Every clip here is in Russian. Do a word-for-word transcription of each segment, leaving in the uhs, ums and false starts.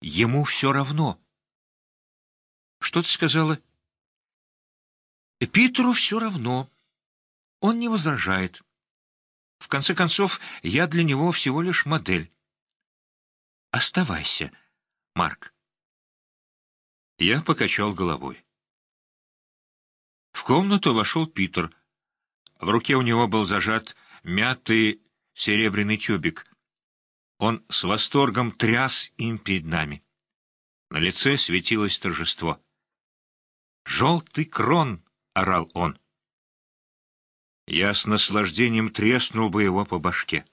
Ему все равно. Что ты сказала? Питеру все равно. Он не возражает. В конце концов, я для него всего лишь модель. Оставайся, Марк. Я покачал головой. В комнату вошел Питер. В руке у него был зажат мятый серебряный тюбик. Он с восторгом тряс им перед нами. На лице светилось торжество. «Желтый крон!» — орал он. Я с наслаждением треснул бы его по башке.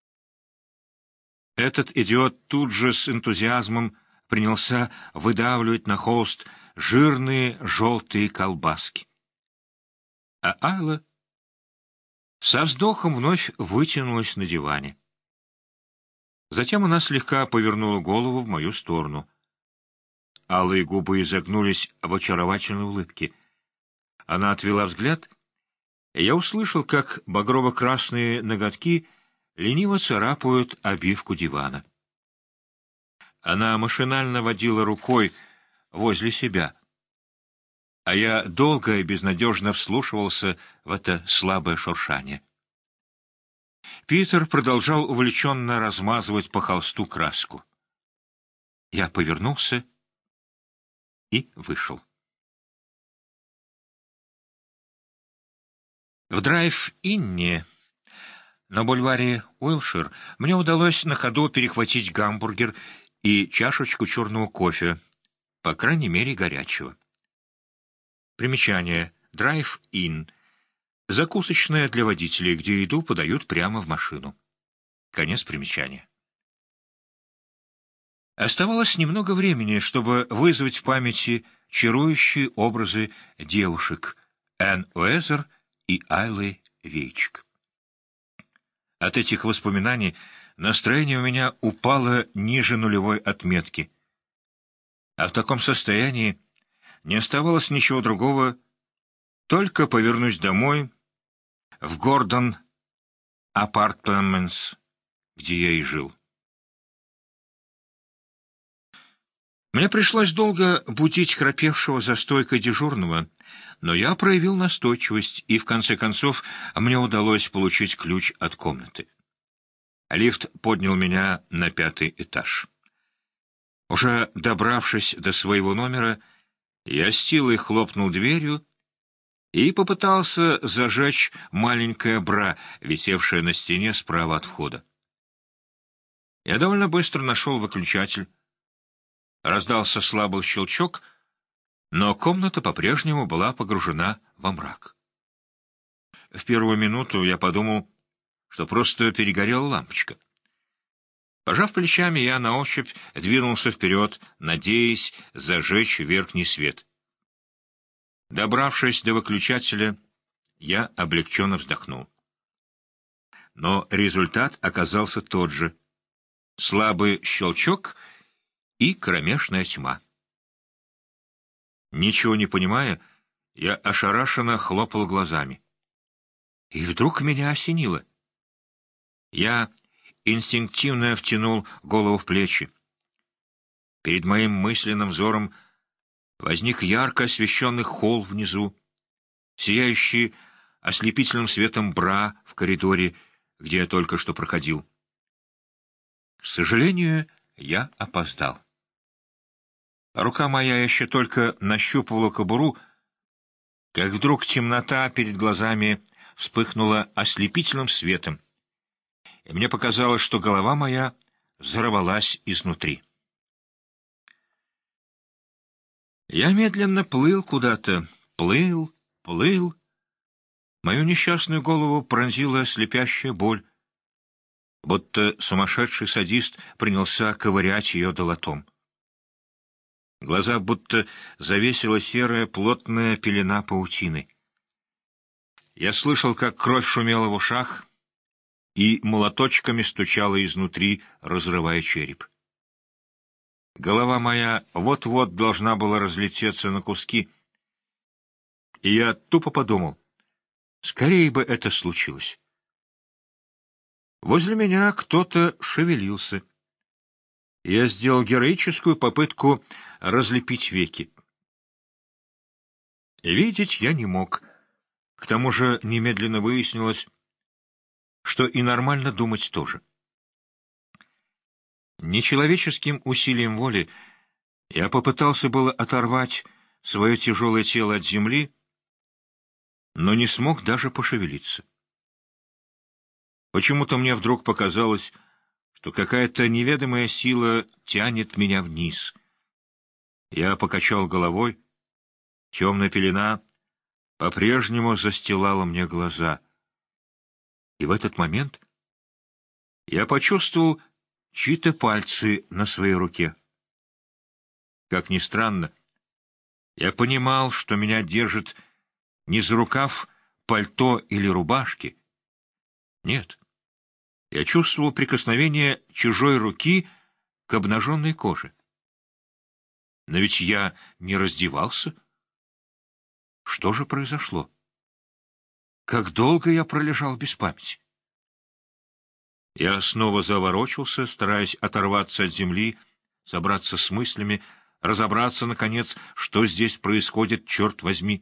Этот идиот тут же с энтузиазмом принялся выдавливать на холст жирные желтые колбаски. А Айла со вздохом вновь вытянулась на диване. Затем она слегка повернула голову в мою сторону. Алые губы изогнулись в очаровательной улыбке. Она отвела взгляд, и я услышал, как багрово-красные ноготки лениво царапают обивку дивана. Она машинально водила рукой возле себя, а я долго и безнадежно вслушивался в это слабое шуршание. Питер продолжал увлеченно размазывать по холсту краску. Я повернулся и вышел. В драйв-инне на бульваре Уилшир мне удалось на ходу перехватить гамбургер и чашечку черного кофе, по крайней мере горячего. Примечание. Драйв-ин. Закусочная для водителей, где еду подают прямо в машину. Конец примечания. Оставалось немного времени, чтобы вызвать в памяти чарующие образы девушек Энн Уэзер и Айлы Вейчик. От этих воспоминаний настроение у меня упало ниже нулевой отметки. А в таком состоянии не оставалось ничего другого, только повернусь домой, в Гордон Апартментс, где я и жил. Мне пришлось долго будить храпевшего за стойкой дежурного, но я проявил настойчивость, и в конце концов мне удалось получить ключ от комнаты. Лифт поднял меня на пятый этаж. Уже добравшись до своего номера, я с силой хлопнул дверью и попытался зажечь маленькое бра, висевшее на стене справа от входа. Я довольно быстро нашел выключатель. Раздался слабый щелчок, но комната по-прежнему была погружена во мрак. В первую минуту я подумал, что просто перегорела лампочка. Пожав плечами, я на ощупь двинулся вперед, надеясь зажечь верхний свет. Добравшись до выключателя, я облегченно вздохнул. Но результат оказался тот же. Слабый щелчок и кромешная тьма. Ничего не понимая, я ошарашенно хлопал глазами. И вдруг меня осенило. Я инстинктивно втянул голову в плечи. Перед моим мысленным взором возник ярко освещенный холл внизу, сияющий ослепительным светом бра в коридоре, где я только что проходил. К сожалению, я опоздал. Рука моя еще только нащупывала кобуру, как вдруг темнота перед глазами вспыхнула ослепительным светом, и мне показалось, что голова моя взорвалась изнутри. Я медленно плыл куда-то, плыл, плыл. Мою несчастную голову пронзила слепящая боль, будто сумасшедший садист принялся ковырять ее долотом. Глаза будто завесила серая плотная пелена паутины. Я слышал, как кровь шумела в ушах и молоточками стучала изнутри, разрывая череп. Голова моя вот-вот должна была разлететься на куски, и я тупо подумал, скорее бы это случилось. Возле меня кто-то шевелился. Я сделал героическую попытку разлепить веки. Видеть я не мог. К тому же немедленно выяснилось, что и нормально думать тоже. Нечеловеческим усилием воли я попытался было оторвать свое тяжелое тело от земли, но не смог даже пошевелиться. Почему-то мне вдруг показалось, что какая-то неведомая сила тянет меня вниз. Я покачал головой, темная пелена по-прежнему застилала мне глаза. И в этот момент я почувствовал чьи-то пальцы на своей руке. Как ни странно, я понимал, что меня держит не за рукав пальто или рубашки. Нет, я чувствовал прикосновение чужой руки к обнаженной коже. Но ведь я не раздевался. Что же произошло? Как долго я пролежал без памяти? Я снова заворочился, стараясь оторваться от земли, собраться с мыслями, разобраться, наконец, что здесь происходит, черт возьми.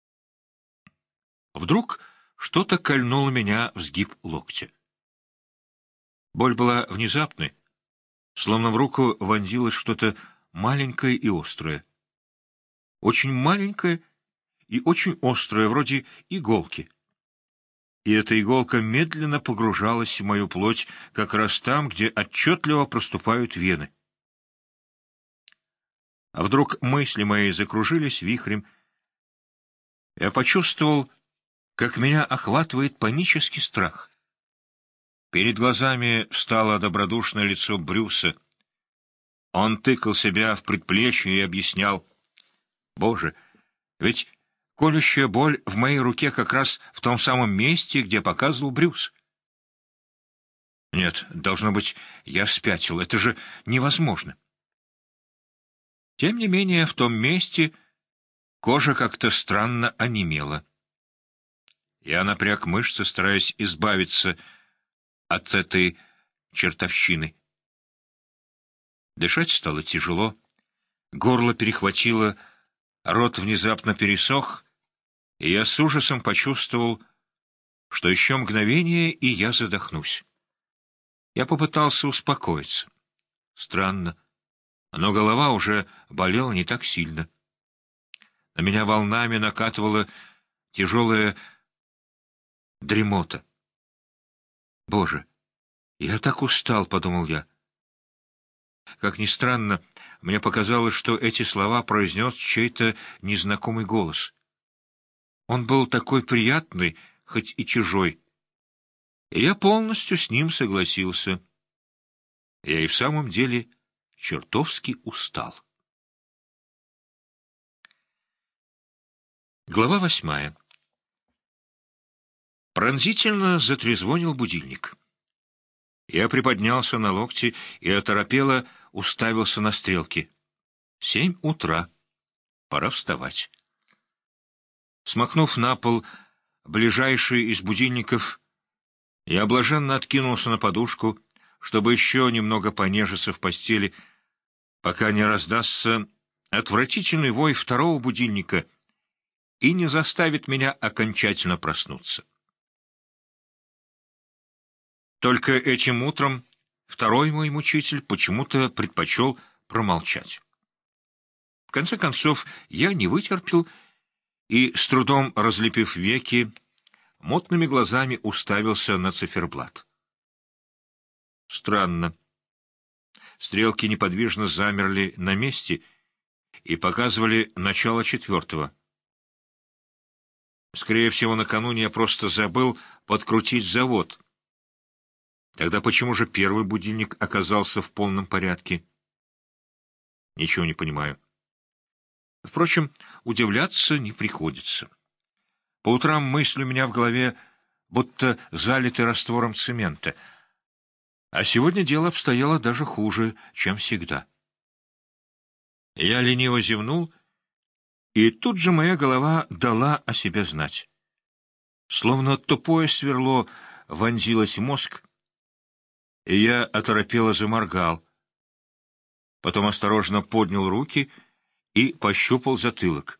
Вдруг что-то кольнуло меня в сгиб локтя. Боль была внезапной, словно в руку вонзилось что-то маленькое и острое. Очень маленькое и очень острое, вроде иголки. И эта иголка медленно погружалась в мою плоть как раз там, где отчетливо проступают вены. А вдруг мысли мои закружились вихрем. Я почувствовал, как меня охватывает панический страх. Перед глазами встало добродушное лицо Брюса. Он тыкал себя в предплечье и объяснял: «Боже, ведь колющая боль в моей руке как раз в том самом месте, где показывал Брюс». Нет, должно быть, я спятил. Это же невозможно. Тем не менее, в том месте кожа как-то странно онемела. Я напряг мышцы, стараясь избавиться от этой чертовщины. Дышать стало тяжело, горло перехватило, рот внезапно пересох, и я с ужасом почувствовал, что еще мгновение, и я задохнусь. Я попытался успокоиться. Странно, но голова уже болела не так сильно. На меня волнами накатывала тяжелая дремота. «Боже, я так устал», — подумал я. Как ни странно, мне показалось, что эти слова произнес чей-то незнакомый голос. Он был такой приятный, хоть и чужой. И я полностью с ним согласился. Я и в самом деле чертовски устал. Глава восьмая. Пронзительно затрезвонил будильник. Я приподнялся на локти и оторопело уставился на стрелки. Семь утра. Пора вставать. Смахнув на пол ближайший из будильников, я блаженно откинулся на подушку, чтобы еще немного понежиться в постели, пока не раздастся отвратительный вой второго будильника и не заставит меня окончательно проснуться. Только этим утром второй мой мучитель почему-то предпочел промолчать. В конце концов, я не вытерпел и, с трудом разлепив веки, мутными глазами уставился на циферблат. Странно. Стрелки неподвижно замерли на месте и показывали начало четвертого. Скорее всего, накануне я просто забыл подкрутить завод. Тогда почему же первый будильник оказался в полном порядке? Ничего не понимаю. Впрочем, удивляться не приходится. По утрам мысли у меня в голове будто залиты раствором цемента. А сегодня дело обстояло даже хуже, чем всегда. Я лениво зевнул, и тут же моя голова дала о себе знать. Словно тупое сверло вонзилось в мозг, и я оторопело заморгал. потом осторожно поднял руки и пощупал затылок.